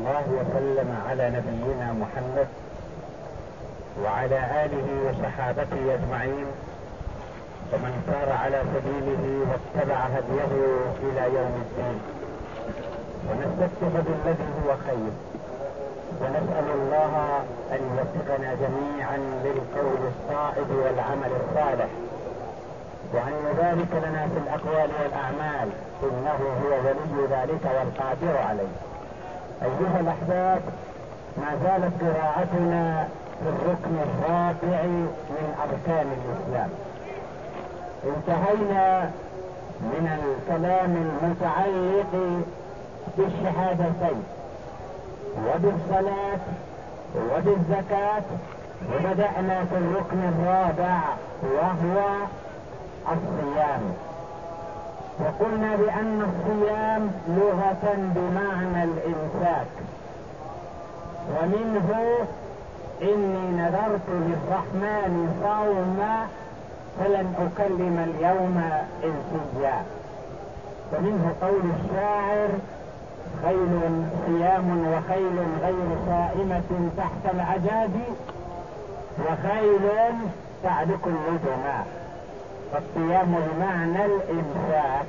الله وسلم على نبينا محمد وعلى آله وصحابته أجمعين ومن سار على سبيله واتبع هديه إلى يوم الدين، ونستفتح بالذي هو خير، ونسأل الله أن يوفقنا جميعا للقول الصائب والعمل الصالح، وأن يبارك لنا في الأقوال والأعمال، إنه هو ولي ذلك والقادر عليه. أيها الأحباب، ما زالت قراءتنا في الركن الرابع من أركان الإسلام. انتهينا من الكلام المتعلق بالشهادتين وبالصلاة وبالزكاة، وبدأنا في الركن الرابع وهو الصيام. وقلنا بأن الصيام لغة بمعنى الإمساك، ومنه إني نذرت للرحمن صوما فلن أكلم اليوم إنسيا. ومنه قول الشاعر: خيل صيام وخيل غير صائمة تحت العجاج، وخيل تعلق اللجما. فالصيام بمعنى الإمساك.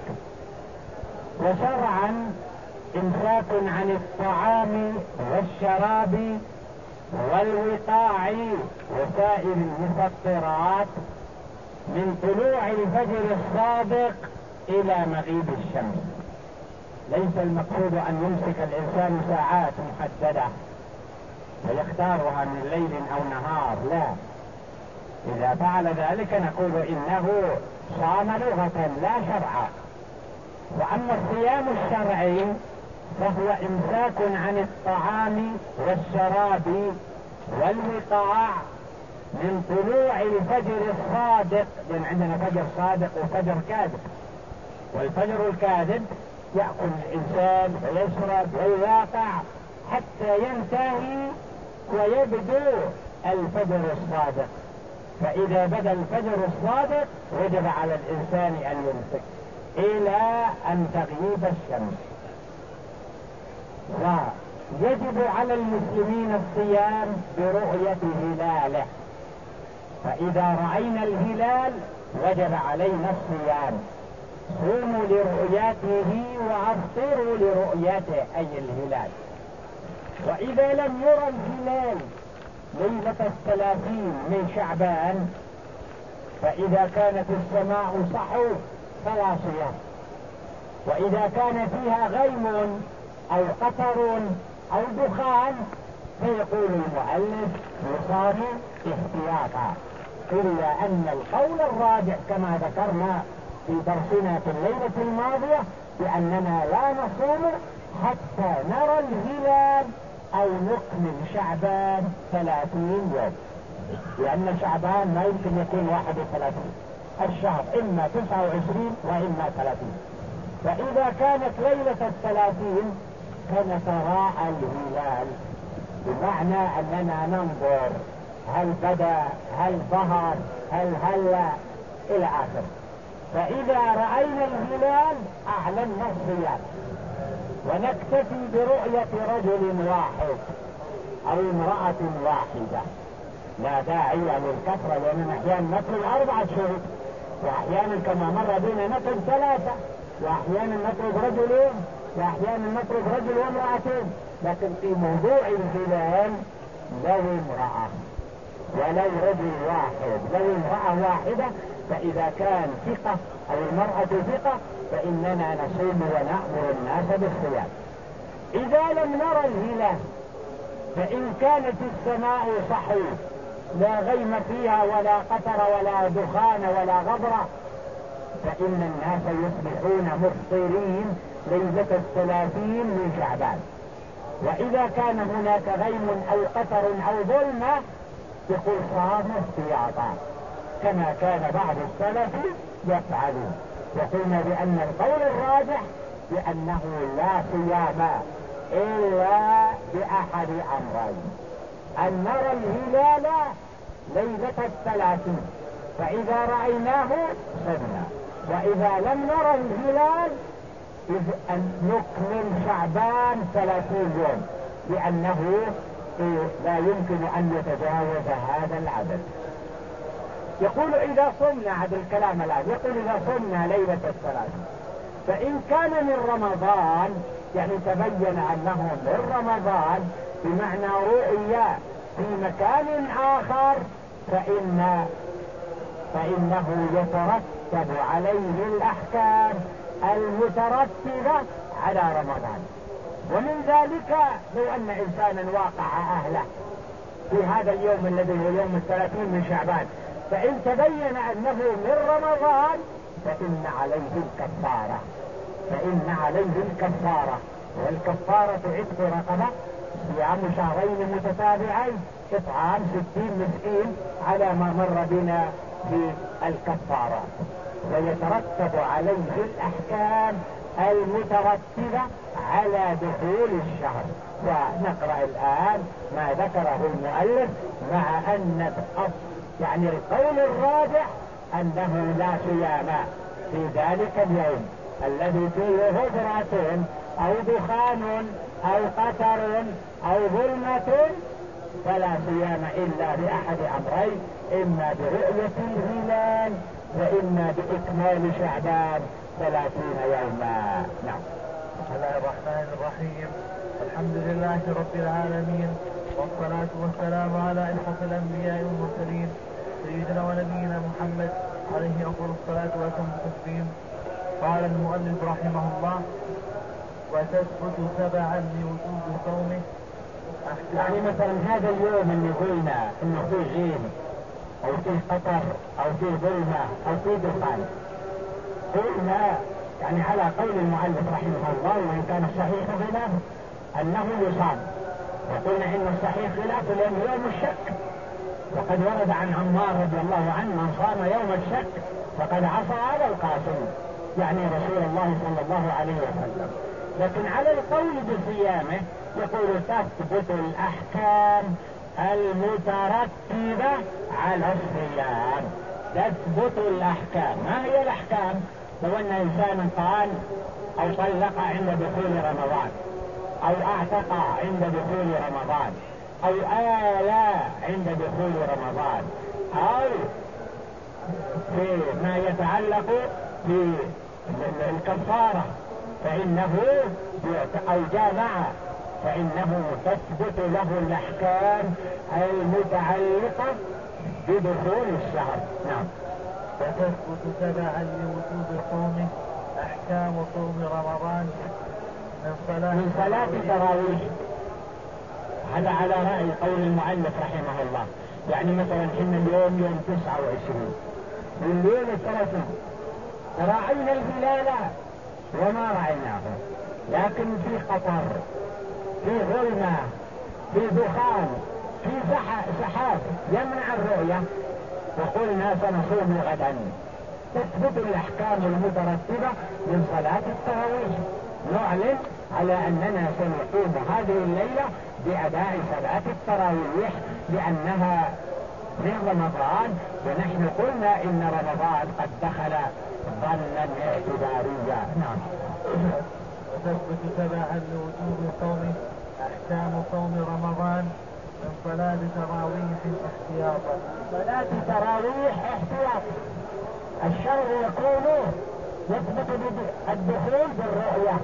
وشرعا إمساك عن الطعام والشراب والوقاع وسائر المفطرات من طلوع الفجر الصادق إلى مغيب الشمس. ليس المقصود أن يمسك الإنسان ساعات محددة ويختارها من ليل أو نهار، لا. إذا فعل ذلك نقول إنه صام لغة لا شرعا. وأما الصيام الشرعي فهو إمساك عن الطعام والشراب والوقاع من طلوع الفجر الصادق، لأن عندنا فجر صادق وفجر كاذب. والفجر الكاذب يأكل الإنسان ويشرب ويواقع حتى ينتهي ويبدو الفجر الصادق. فإذا بدا الفجر الصادق وجب على الإنسان أن يمسك إلى أن تغيب الشمس. ويجب على المسلمين الصيام برؤية هلاله، فإذا رأينا الهلال وجب علينا الصيام. صوموا لرؤيته وأفطروا لرؤيته، أي الهلال. وإذا لم يرى الهلال ليلة 30 من شعبان، فإذا كانت السماء صحو فلا صيام. وإذا كان فيها غيم أو قطر أو دخان فيقول المؤلف يصام احتياطا، إلا أن القول الراجح كما ذكرنا في درسنا في الليلة الماضية بأننا لا نصوم حتى نرى الهلال أو نكمل شعبان 30 يوم، لأن شعبان ما يمكن يكون 31. الشهر إما 29 وإما 30. فإذا كانت ليلة 30 فنتراءى الهلال، بمعنى أننا ننظر هل بدا، هل ظهر، هل هلا إلى آخره. فإذا رأينا الهلال أعلنا الصيام، ونكتفي برؤية رجل واحد أو امرأة واحدة، لا داعي للكثرة، لأننا أحيانا نطلب 4 شهور، وأحيانا كما مر بنا نطلب 3، وأحيانا نطلب رجلين، وأحيانا نطلب رجل وامرأتين. لكن في موضوع الهلال لو امرأة ولو رجل واحد، لو امرأة واحدة، فإذا كان ثقة أو المرأة ثقة فإننا نصوم ونأمر الناس بالصيام. إذا لم نرى الهلال، فإن كانت السماء صحو لا غيم فيها ولا قطر ولا دخان ولا غبرة، فإن الناس يصبحون مفطرين ليلة 30 من شعبان. وإذا كان هناك غيم أو قطر أو ظلمة يقول صام احتياطا، كما كان بعض السلف يفعلون. وقلنا بأن القول الراجح بأنه لا صيام إلا بأحد أمرين: أن نرى الهلال ليلة 30، فإذا رأيناه صمنا، وإذا لم نرى الهلال أن نكمل شعبان 30 يوم. لأنه لا يمكن أن يتجاوز هذا العدد. يقول إذا صمنا، عد الكلام الآن، يقول إذا صمنا ليلة الثلاثين فإن كان من رمضان، يعني تبين أنه من رمضان بمعنى رؤيا في مكان آخر، فإنه يترتب عليه الأحكام المترتبة على رمضان. ومن ذلك لو أن إنسانا واقع أهله في هذا اليوم الذي هو يوم 30 من شعبان، فإن تبين أنه من رمضان فإن عليه الكفارة، والكفارة عتق رقبة، صيام شهرين متتابعين، إطعام 60 مسكين على ما مر بنا في الكفارة. ويترتب عليه الأحكام المترتبة على دخول الشهر. ونقرأ الآن ما ذكره المؤلف، مع أن يعني القول الراجح أنه لا صيام في ذلك اليوم الذي فيه هجرة أو دخان أو قتر أو ظلمة، فلا صيام إلا بأحد أمرين: إما برؤية الهلال وإما بإكمال شعبان 30 يوما. نعم. بسم الله الرحمن الرحيم. الحمد لله رب العالمين، والصلاة والسلام على أشرف الأنبياء والمرسلين، سيدنا ونبينا محمد عليه أفضل الصلاة والتسليم. قال المؤلف رحمه الله: وتثبت تبعا لوجوب صومه. يعني مثلا هذا اليوم اللي قلنا انه فيه غيم او فيه قطر او فيه ظلمة او فيه دخان، قلنا يعني على قول المؤلف رحمه الله، وان كان الصحيح خلاف انه يصام، وقلنا ان الصحيح خلاف لانه يوم الشك، وقد ورد عن عمار رضي الله عنه: من صام يوم الشك فقد عصى على القاسم، يعني رسول الله صلى الله عليه وسلم. لكن على القول بصيامه يقول: تثبت الأحكام المترتبة على الصيام. تثبت الأحكام. ما هي الأحكام؟ لو أن إنسانا قال أو طلق عند دخول رمضان، أو اعتق عند دخول رمضان، أو آلى عند دخول رمضان، أو في ما يتعلق بالكفارة فإنه أو جامع، فإنه تثبت له الأحكام المتعلقة بدخول الشهر. نعم. وتثبت تبعا لوجوب صومه أحكام صوم رمضان من صلاة تراويح. هذا على رأي قول المؤلف رحمه الله. يعني مثلا حين اليوم يوم 29 من ليلة 30 رأينا الهلال وما رأيناه، لكن في قطر، في ظلمة، في دخان، في سحاب يمنع الرؤية، وقلنا سنصوم غدا. تثبت الأحكام المترتبة من صلاة التراويح. نعلن على أننا سنقوم هذه الليلة بأداء صلاة التراويح لأنها في رمضان، ونحن قلنا إن رمضان قد دخل ظنا اعتباريا. نعم. وتثبت تبعا لوجوب صومه أحكام صوم رمضان من صلاة تراويح احتياطا. صلاة تراويح احتياط. الشرع يقول يثبت الدخول بالرؤية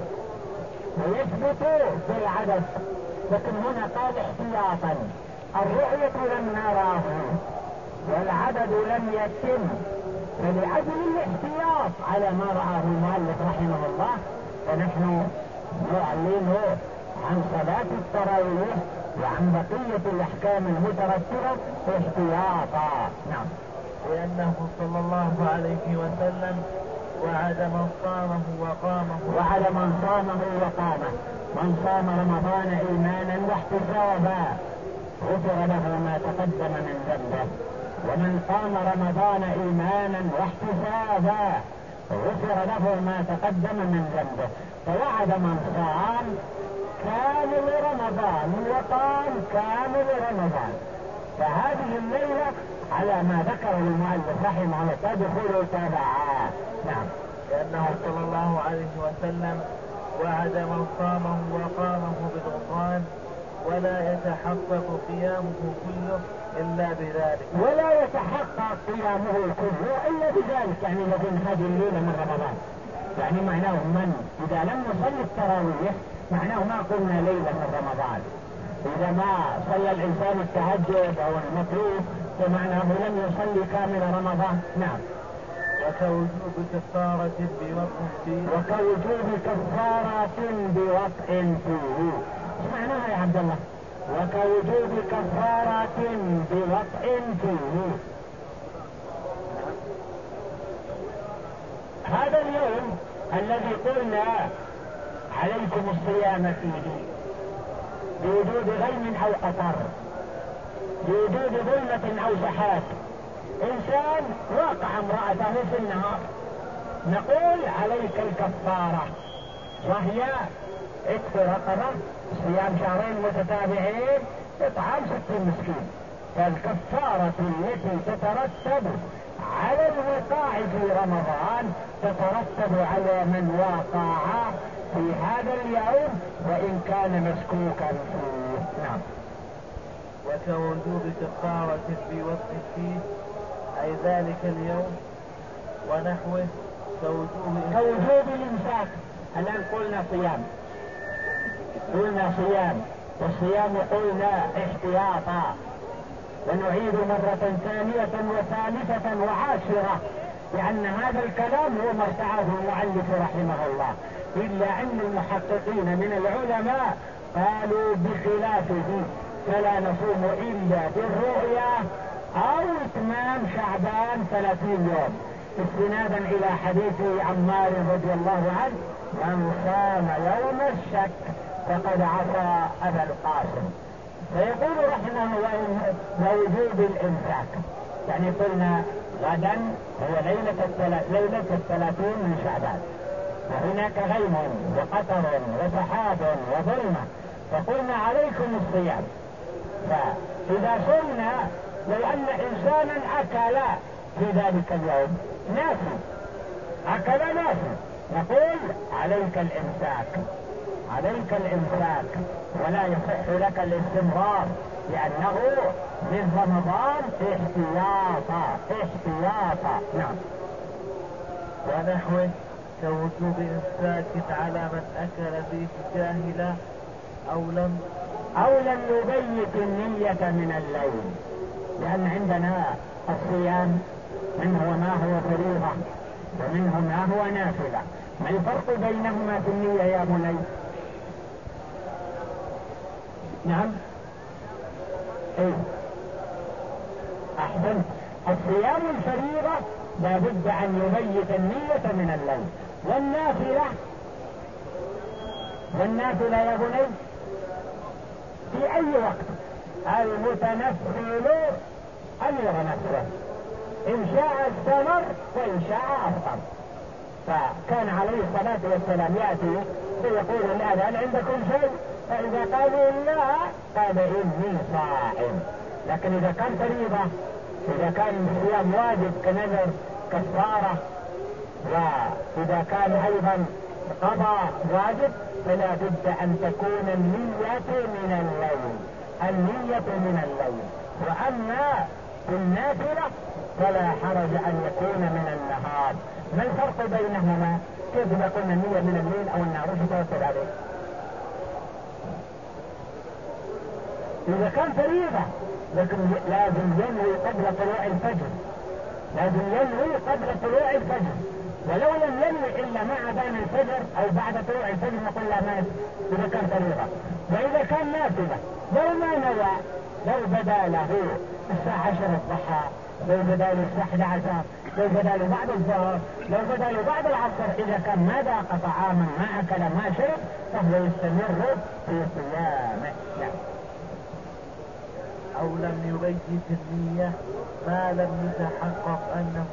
ويثبت بالعدد، لكن هنا قال احتياطا. الرؤية لم نراه والعدد لم يتم، فلأجل الاحتياط على ما رآه المؤلف رحمه الله فنحن نعلن عن صلاة التراويح وعن بقية الأحكام المترتبة احتياطا. نعم. لأنه صلى الله عليه وسلم وعد من صامه وقامه. وعد من صامه وقامه. من صام رمضان إيمانا واحتسابا غفر له ما تقدم من ذنبه، ومن قام رمضان إيمانا واحتسابا غفر له ما تقدم من ذنبه. فوعد من صام كامل رمضان وقام كامل رمضان. فهذه الليلة على ما ذكره المؤلف رحمه الله تدخل تبعا. نعم. لأنه صلى الله عليه وسلم وعد من صامه وقامه بالغفران ولا يتحقق قيامه كله إلا بذلك. ولا يتحقق قيامه كله إلا بذلك، يعني لكن هذه الليلة من رمضان، يعني معناه من إذا لم نصلي التراويح معناه ما قلنا ليلة من رمضان. إذا ما صلى الإنسان التهجد أو المطلوب فمعناه لم يصلي كامل رمضان. نعم. وكوجوب كفارة بوطء فيه. وكوجوب كفارة بوطء فيه. ايش معناها يا عبد الله؟ وكوجوب كفارة بوطء فيه. هذا اليوم الذي قلنا عليكم الصيام فيه بوجود غيم او قطر، بوجود ظلمة او سحاب، انسان واقع امرأته في النهار، نقول عليك الكفارة، وهي عتق رقبة، صيام شهرين متتابعين، اطعام 60 مسكين. فالكفارة التي تترتب على الوقاع في رمضان تترتب على من وقع في هذا اليوم وإن كان مسكوكا فيه. نعم. وكوجوب كفارة بوطء فيه أي ذلك اليوم ونحوه كوجوب الإمساك. الآن قلنا صيام، والصيام قلنا احتياطا، ونعيد مرة ثانية وثالثة وعاشرة، لأن هذا الكلام هو ما ارتعاه المؤلف رحمه الله، إلا أن المحققين من العلماء قالوا بخلافه، فلا نصوم إلا بالرؤيا أو إتمام شعبان 30 يوم، استنادا إلى حديث عمار رضي الله عنه: من صام يوم الشك فقد عصى أبا القاسم. فيقول رحمه الله ووجوب الإمساك، يعني قلنا غدا هو ليلة 30 من شعبان، وهناك غيم وقطر وسحاب وظلمة، فقلنا عليكم الصيام. فإذا صمنا لو أن إنسانا أكل في ذلك اليوم ناسي، أكل ناسي، نقول عليك الإمساك ولا يصح لك الاستمرار، لأنه من رمضان احتياطا. نعم. ونحوه كوجوب إمساك على من أكل فيه جاهلا أو لم يبيت النية من الليل، لأن عندنا الصيام منه ما هو فريضة ومنه ما هو نافلة. ما الفرق بينهما في النية يا بني؟ نعم. ايه احسنت. الصيام الفريضة لا بد ان يبيت النية من الليل، والنافلة يا بني في اي وقت المتنفل ان يرى نفسه، ان شاء استمر وان شاء افطر. فكان عليه الصلاة والسلام يأتي فيقول الآن عندكم شيء؟ فإذا قالوا لا قال إني صائم. لكن إذا كان فريضة، إذا كان الصيام واجب كنذر كفارة، وإذا كان أيضا قضاء واجب، فلا بد أن تكون النية من الليل. وأما النافلة فلا حرج أن يكون من النهار. ما الفرق بينهما؟ كيف إذا قلنا النية من الليل أو النهار؟ وش يتوصل عليه؟ إذا كان فريضة لكن لازم ينوي قبل طلوع الفجر، ولو لم ينوي إلا مع أذان الفجر أو بعد طلوع الفجر نقول لا مانع إذا كان فريضة. وإذا كان نافلة لو ما نوى، لو بدا له الساعة 10 الضحى، لو بدا له الساعة 11، لو بدا له بعد الظهر، لو بدا له بعد العصر، إذا كان ما ذاق طعاما ما أكل ما شرب فهو يستمر في صيامه. أو لم يبيت النية ما لم يتحقق أنه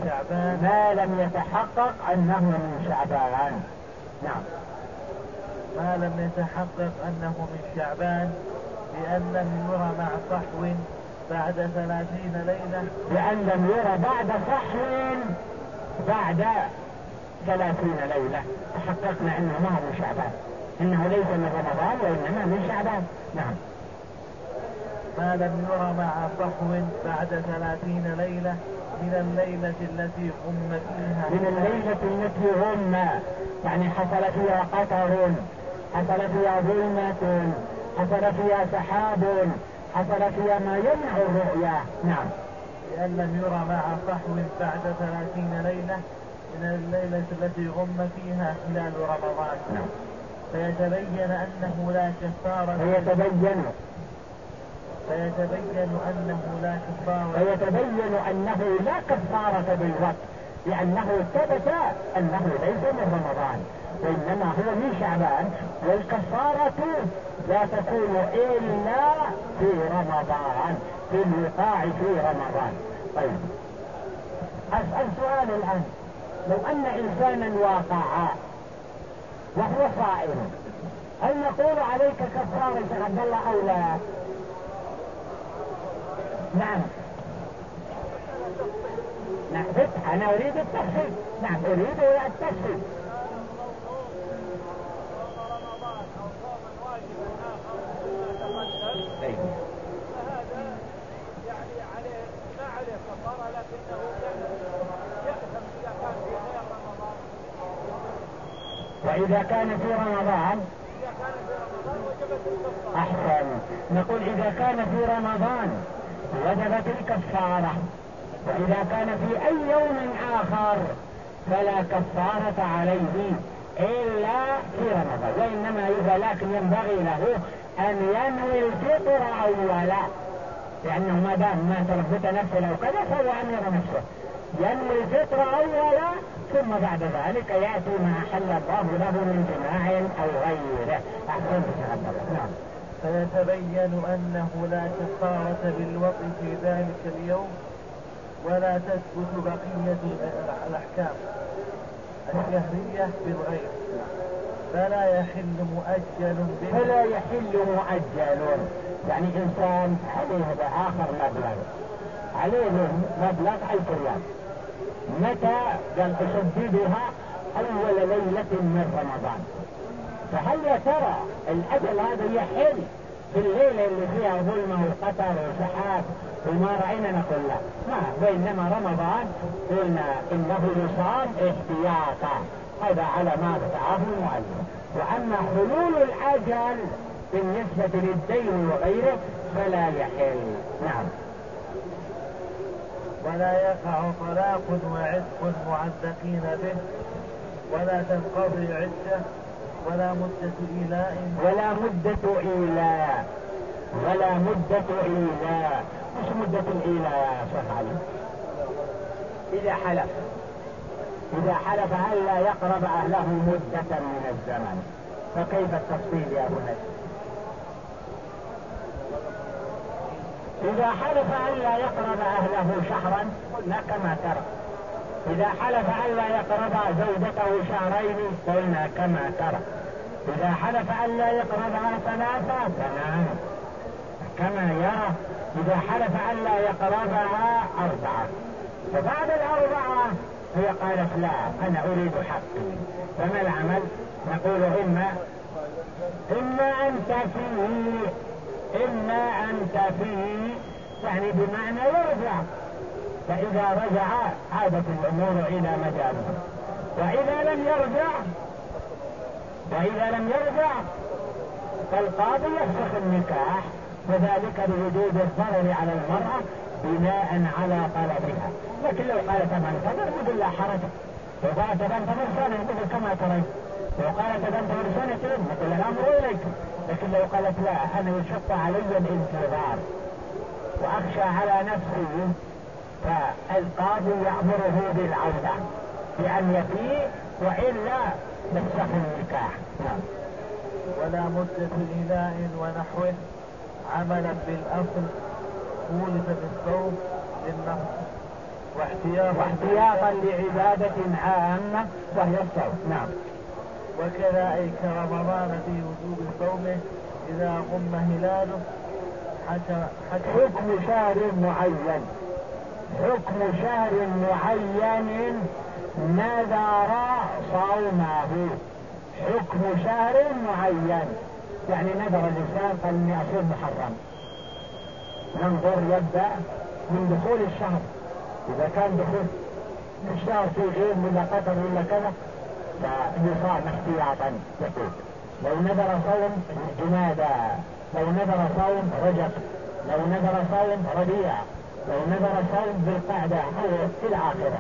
من شعبان. نعم. ما لم يتحقق أنه من شعبان بأن لم يرى مع صحو بعد 30 ليلة. بأن لم يرى بعد صحو بعد 30 ليلة تحققنا أنه ما هو من شعبان. إنه ليس من رمضان وإنما من شعبان. نعم. ما لم ير مع صحو بعد 30 ليلة من الليلة التي غم فيها. من الليلة التي غم يعني حصل فيها قطر، حصل فيها ظلمة، حصل فيها سحاب، حصل فيها ما يمنع الرؤيا. نعم. لأن لم ير مع صحو بعد 30 ليلة من الليلة التي غم فيها هلال رمضان. نعم. فيتبين أنه لا كفارة. فيتبين أنه لا كفارة بالوقت، لأنه ثبت أنه ليس من رمضان وإنما هو من شعبان، والكفارة لا تكون إلا في رمضان، في الوقاع في رمضان. طيب أسأل سؤال الآن، لو أن إنسانا واقع وهو صائم هل نقول عليك كفارة يا عبد الله أو لا؟ نعم. نعم أنا أريد التفصيل. نعم أريد التفصيل. فهذا يعني عليه ما عليه كفارة، لكنه يأثم إذا كان في غير رمضان. وإذا كان في رمضان وجبت الكفارة. أحسن. نقول إذا كان في رمضان وجبت الكفارة، وإذا كان في أي يوم آخر فلا كفارة عليه إلا في رمضان، وإنما إذا لكن ينبغي له أن ينوي الفطر أولا، لأنه ما دام ما تربط نفسه أو كذا فهو أمير نفسه، ينوي الفطر أولا ثم بعد ذلك يأتي ما حل الله له من جماع أو غيره. أحسن بشهادة. نعم. فيتبين أنه لا كفارة بالوطء في ذلك اليوم ولا تثبت بقية الأحكام الشهرية بالغير، فلا يحل مؤجل به. فلا يحل مؤجل يعني إنسان عليه بآخر مبلغ، عليه مبلغ 1000 ريال، متى قال أسددها أول ليلة من رمضان، فهل يا ترى الأجل هذا يحل في الليلة اللي فيها ظلمة وقطر وسحاب وما رأينا؟ نقول لا، ما وإنما رمضان قلنا إنه يصام احتياطا، هذا على ما ذكره المؤلف. وأما حلول الأجل بالنسبة للدين وغيره فلا يحل. نعم. ولا يقع طلاق وعتق معلقين به، ولا تنقضي عدة، ولا مدة إيلاء. مش مدة الإيلاء يا شيخ علي؟ إذا حلف ألا يقرب أهله مدة من الزمن، فكيف التفصيل يا بني؟ إذا حلف ألا يقرب أهله شهرا قلنا كما ترى، إذا حلف ألا يقرب زوجته شهرين قلنا كما ترى، إذا حلف ألا يقربها 3 تمام كما يرى، إذا حلف ألا يقربها 4، فبعد 4 هي قالت لا أنا أريد حقي، فما العمل؟ نقول إما أنت فيه يعني بمعنى يرجع، فإذا رجع عادت الأمور إلى مجالها، وإذا لم يرجع فالقاضي يفسخ النكاح، وذلك لوجود الضرر على المرأة بناء على طلبها. لكن لو قالت تنتظر نقول لا حرج، لو قالت تنتظر سنة نقول كما تريد، لو قالت تنتظر 2 نقول الأمر إليك، لكن لو قالت لا أنا يشق علي الانتظار وأخشى على نفسي، فالقاضي يأمره بالعودة بأن يفيء وإلا يفسخ النكاح. ولا مدة إيلاء ونحوه عملا بالأصل خولف بالصوم للنفس واحتياطا لعبادة عامة وهي الصوم. نعم. وكذا أي كرمضان في وجوب صومه إذا غم هلاله حكم شهر معين نذر صومه، حكم شهر معين. يعني نذر الإنسان قال إني أصوم محرم، ننظر يبدأ من دخول الشهر، إذا كان دخول الشهر في غيم ولا قطر ولا كذا فيصام احتياطا يقول. لو نذر صوم جمادى، لو نذر صوم رجب، لو نذر صوم ربيع، لو نذر صوم بالقعدة أو إلى آخره،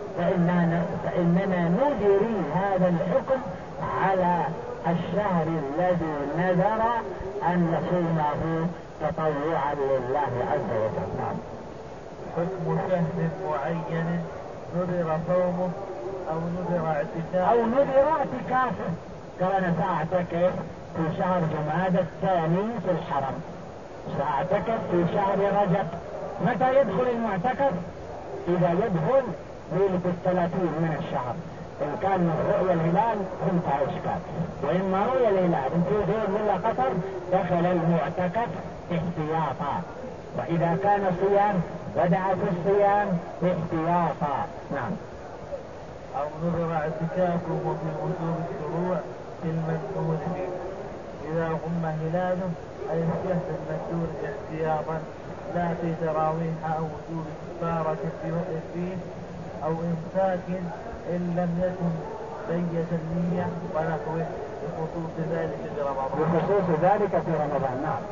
فإننا نجري هذا الحكم على الشهر الذي نذر أن نصومه تطوعا لله عز وجل. نعم. حكم شهر معين نذر صومه أو نذر اعتكافه، أو نذر اعتكافه. قال أنا سأعتكف في شهر جمادى الثاني في الحرم، سأعتكف في شهر رجب. متى يدخل المعتكف؟ إذا يدخل ليلة 30 من الشهر. إن كان رؤيا الهلال انتهى إشكال، وإما رؤيا الهلال في غير ولا قطر دخل المعتكف احتياطا. وإذا كان صيام بدأ في الصيام احتياطا. نعم. أو نذر اعتكافه في وجوب الشروع في المنذور فيه إذا غم هلاله، أي الشهر المنذور احتياطا، لا في تراويح أو وجوب كفارة فيه أو إمساك إن لم يكن بيت النية ونحوه بخصوص ذلك في رمضان. بخصوص ذلك في رمضان. نعم.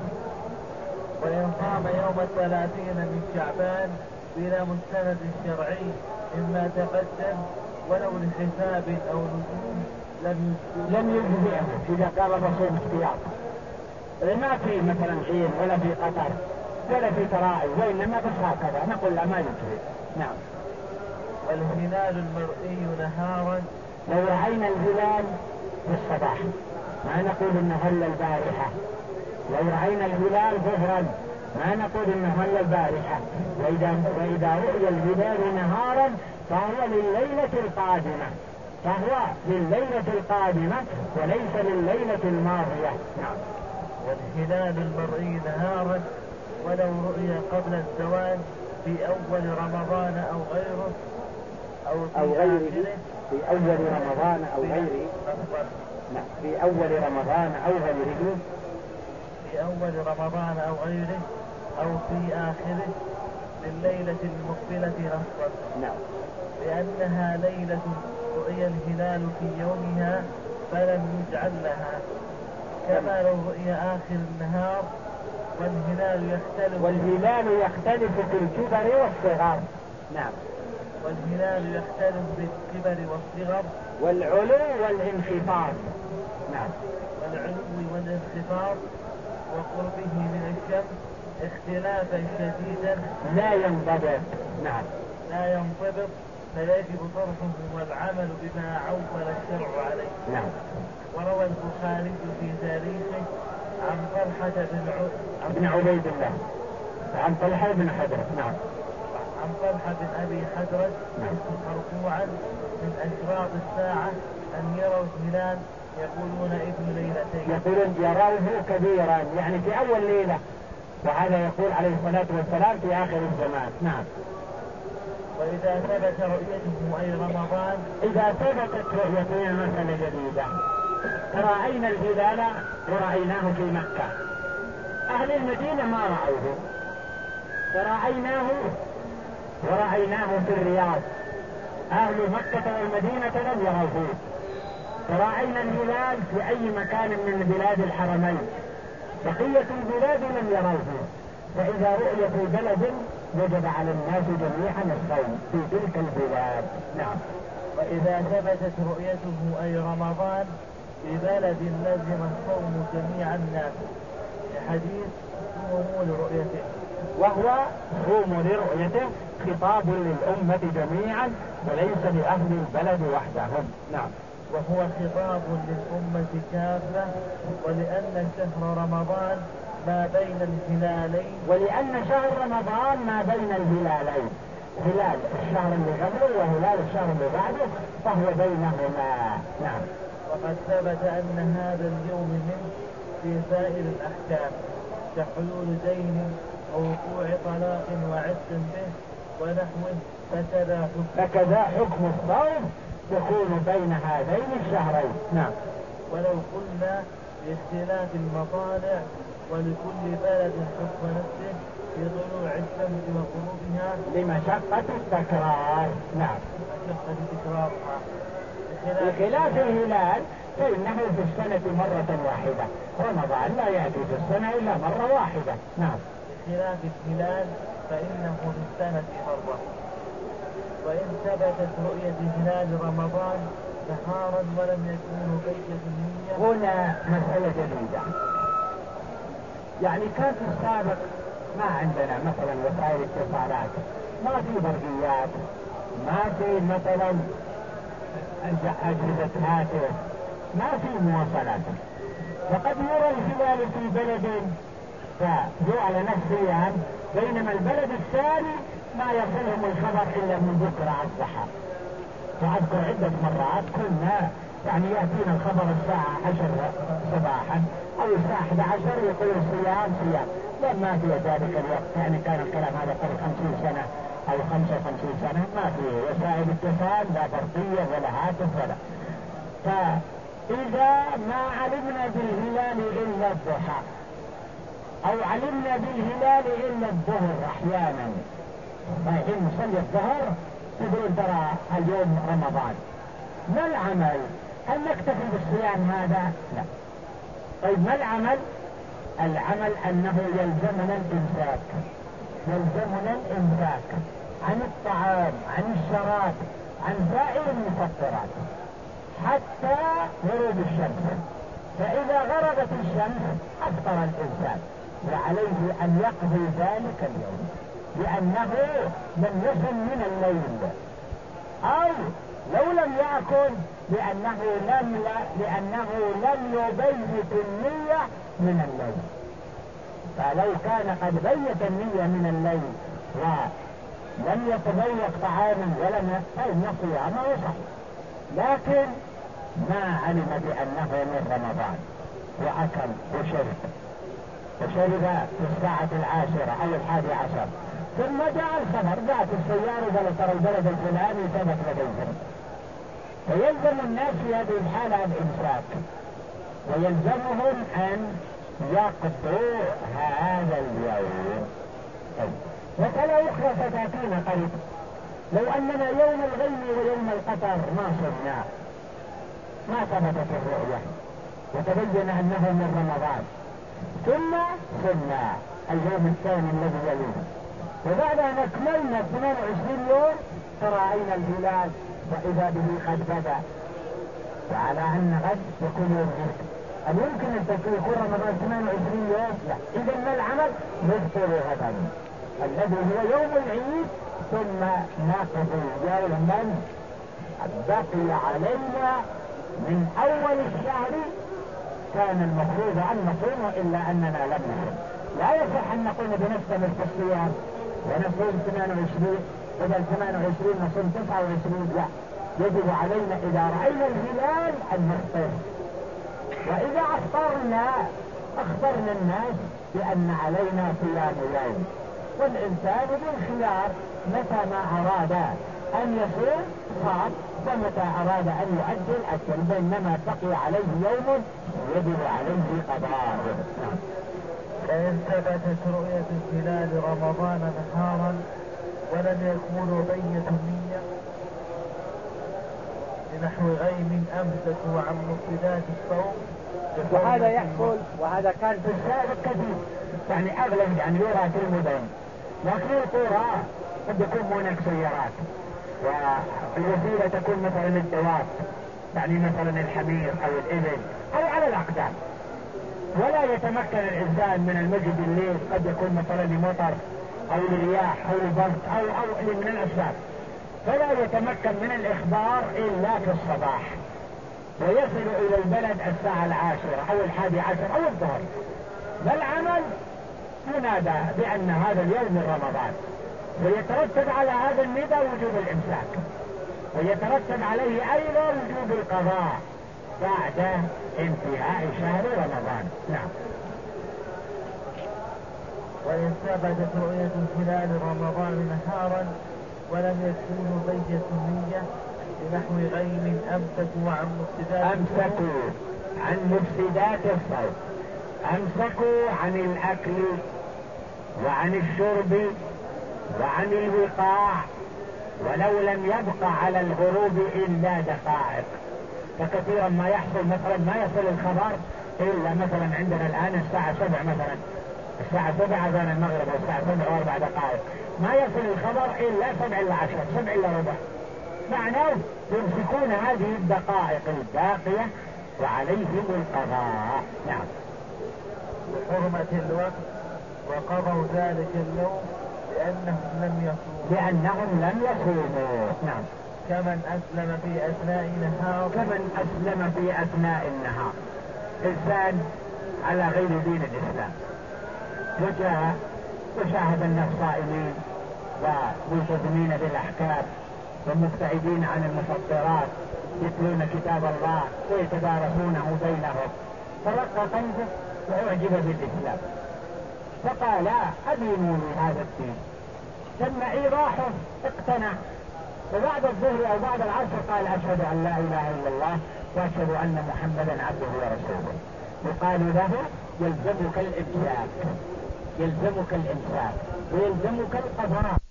وإن صام يوم 30 من شعبان بلا مستند شرعي مما تقدم ولو لحساب أو نجوم لم يجزئه إذا قال الرسول احتياطا. ما في مثلا غيم ولا في قطر ولا في تراعي، وإنما بس هكذا نقول لا ما يجزئ. نعم. والهلال المرئي نهارا، لو رأينا الهلال في الصباح ما نقول انه هل البارحة. لو رأينا الهلال ظهرا ما نقول انه هل البارحة. وإذا رؤي الهلال نهارا فهو لليلة القادمة، فهو لليلة القادمة وليس لليلة الماضية. نعم. والهلال المرئي نهارا ولو رؤي قبل الزوال في أول رمضان أو غيره أو غيره، في أول رمضان أو غيره. نعم. في أول رمضان أو غيره، في أول رمضان أو غيره أو في آخره لليلة المقبلة نصا. نعم. لأنها ليلة رؤي الهلال في يومها فلم يجعل لها، كما لو رؤي آخر النهار. والهلال يختلف في الكبر والصغر. نعم. والهلال يختلف بالكبر والصغر والعلو والانخفاض. نعم. والعلو والانخفاض وقربه من الشمس اختلافا شديدا لا ينضبط. نعم. لا ينضبط، فيجب طرحه والعمل بما عول الشرع عليه. نعم. وروى البخاري في تاريخه عن طلحة بن عبيد الله، عن طلحة بن حضرة. نعم. عن طلحة بن أبي حضرة مرفوعا من أشراط الساعة أن يروا الهلال يقولون ابن ليلتين، يقولون يروه كبيرا يعني في أول ليلة، وهذا يقول عليه الصلاة والسلام في آخر الزمان. نعم. وإذا ثبت رؤيته أي رمضان، إذا ثبتت رؤيتنا مسألة جديدة، رأينا الهلال ورأيناه في مكة، أهل المدينة ما رأوه، ورأيناه في الرياض، أهل مكة والمدينة لم يروه. فرأينا الهلال في أي مكان من بلاد الحرمين، بقية البلاد لم يروه. فإذا رؤي في بلد وجب على الناس جميعا الصوم في تلك البلاد. نعم. وإذا ثبتت رؤيته أي رمضان في بلد لزم الصوم جميع الناس، لحديث صوموا لرؤيته، وهو صوم لرؤيته خطاب للأمة جميعا وليس لأهل البلد وحدهم. نعم. وهو خطاب للأمة كافة، ولأن شهر رمضان ما بين الهلالين، ولأن شهر رمضان ما بين الهلالين، هلال الشهر اللي قبله وهلال الشهر اللي بعده، فهو بينهما. نعم. وقد ثبت أن هذا اليوم منه في سائر الأحكام كحلول دين ووقوع طلاق وعتق به ونحوه، فكذا حكم الصوم يكون بين هذين الشهرين. نعم. ولو قلنا باختلاف المطالع ولكل بلد حكم نفسه في طلوع الشمس وغروبها لمشقة التكرار. نعم. مشقة تكرارها بخلاف الهلال فإنه في السنة مرة واحدة، رمضان لا يأتي في السنة إلا مرة واحدة. نعم. بخلاف الهلال فإنه في السنة مرة. وإن ثبتت رؤية هلال رمضان نهارا ولم يكون بيت النية. هنا مسألة جديدة، يعني كان في السابق ما عندنا مثلا وسائل اتصالات، ما في برقيات، ما في مثلا أجهزة هاتف، ما في مواصلات، فقد يرى الهلال في بلد فجعل نفسيا، بينما البلد الثاني ما يصلهم الخبر إلا من بكرة الضحى. فأذكر عدة مرات كنا يعني يأتينا الخبر الساعة 10 صباحا أو الساعة 11 يقول صيام. لما في ذلك الوقت يعني كان الكلام هذا قبل 50 سنة أو 55 سنة، ما في وسائل اتصال، لا برقية ولا هاتف ولا. فإذا ما علمنا بالهلال إلا الضحى أو علمنا بالهلال إلا الظهر أحيانا، رايحين نصلي الظهر تقولون ترى اليوم رمضان، ما العمل؟ هل نكتفي بالصيام هذا؟ لا. طيب ما العمل؟ العمل أنه يلزمنا الإمساك، يلزمنا الإمساك عن الطعام، عن الشراب، عن سائر المفطرات حتى غروب الشمس. فإذا غربت الشمس أفطر الإنسان، وعليه أن يقضي ذلك اليوم لأنه لم يصم من الليل، أو لو لم يأكل لأنه لم يبيت النية من الليل. فلو كان قد بيت النية من الليل ولم يتضيق طعاما ولم يفعل صيامه صحيح، لكن ما علم بأنه من رمضان وأكل وشرب في الساعة 10 أو 11 ثم جاء الخبر، جاءت السيارة قال ترى البلد الفلاني ثبت لديهم، فيلزم الناس في هذه الحالة الإمساك، ويلزمهم أن يقضوا هذا اليوم. وكلا أخرى ستأتينا قريب، لو أننا يوم الغيم ويوم القطر ما صرنا، ما ثبتت الرؤية وتبين أنه من رمضان، ثم صرنا اليوم الثاني الذي يليه، وبعد أن أكملنا 28 يوم فرأينا الهلال وإذا به قد بدا، وعلى أن غد يكون يوم عيد. هل يمكن أن يكون رمضان 28 يوم؟ لا. إذا ما العمل؟ نفطر غدا الذي هو يوم العيد، ثم نقضي يوما بقي علينا من أول الشهر كان المفروض أن نصوم إلا أننا لم نصوم. لا يصح أن نقول بنستمر في الصيام ونصوم 28 بدل 28 نصوم 29، لا، يجب علينا إذا رأينا الهلال أن نفطر، وإذا أفطرنا أخبرنا الناس بأن علينا صيام يوم، والإنسان بالخيار متى ما أراد أن يصوم صام، ومتى أراد أن يؤجل أجل، بينما بقي عليه يوم يجب عليه قضاء. فإن ثبتت رؤية هلال رمضان نهارا ولم يكون بيت النية لنحو غيم أمسكوا عن مفسدات الصوم، وهذا يحصل، وهذا كان في السابق كثير، يعني أغلب يعني يرى في المدن، لكن القرى قد يكون هناك سيارات والوسيلة تكون مثلا الدواب، يعني مثلا الحمير أو الإبل أو على الأقدام، ولا يتمكن الإنسان من المجد الليل، قد يكون مثلا لمطر أو لرياح أو لبرد أو من الأسباب، فلا يتمكن من الإخبار إلا في الصباح، ويصل إلى البلد الساعة 10 أو 11 أو الظهر. ما العمل؟ ينادى بأن هذا اليوم من رمضان، ويترتب على هذا الندى وجوب الإمساك، ويترتب عليه أيضا وجوب القضاء بعد انتهاء شهر رمضان. نعم. وإن ثبتت رؤية هلال رمضان نهارا ولم يكونوا بيت النية لنحو غيم أمسكوا عن مفسدات عن مفسدات الصوم، امسكوا عن الاكل وعن الشرب وعن الوقاع، ولو لم يبق على الغروب الا دقائق. فكثيرا ما يحصل مثلا ما يصل الخبر الا مثلا عندنا الان الساعة 7 مثلا، الساعة 7 اذان المغرب، او الساعة 7 و4 دقائق، ما يصل الخبر الا 7 إلا 10، 7 إلا ربع. معناه يمسكون هذه الدقائق الباقية وعليهم القضاء. نعم. لحرمة الوقت وقضوا ذلك اليوم لأنهم لم يصوموا. نعم. كمن أسلم في أثناء نهار. كمن أسلم في أثناء النهار، إنسان على غير دين الإسلام وجاء وشاهد الناس صائمين وملتزمين بالأحكام ومبتعدين عن المفطرات، يتلون كتاب الله ويتدارسونه بينهم، فرق قلبه وأعجب بالإسلام، فقال أدينوا لي هذا الدين. ثم إيضاحه اقتنع، وبعد الظهر أو بعد العصر قال أشهد أن لا إله إلا الله وأشهد أن محمدا عبده ورسوله. يقال له يلزمك الإمساك، يلزمك الإمساك ويلزمك القضاء.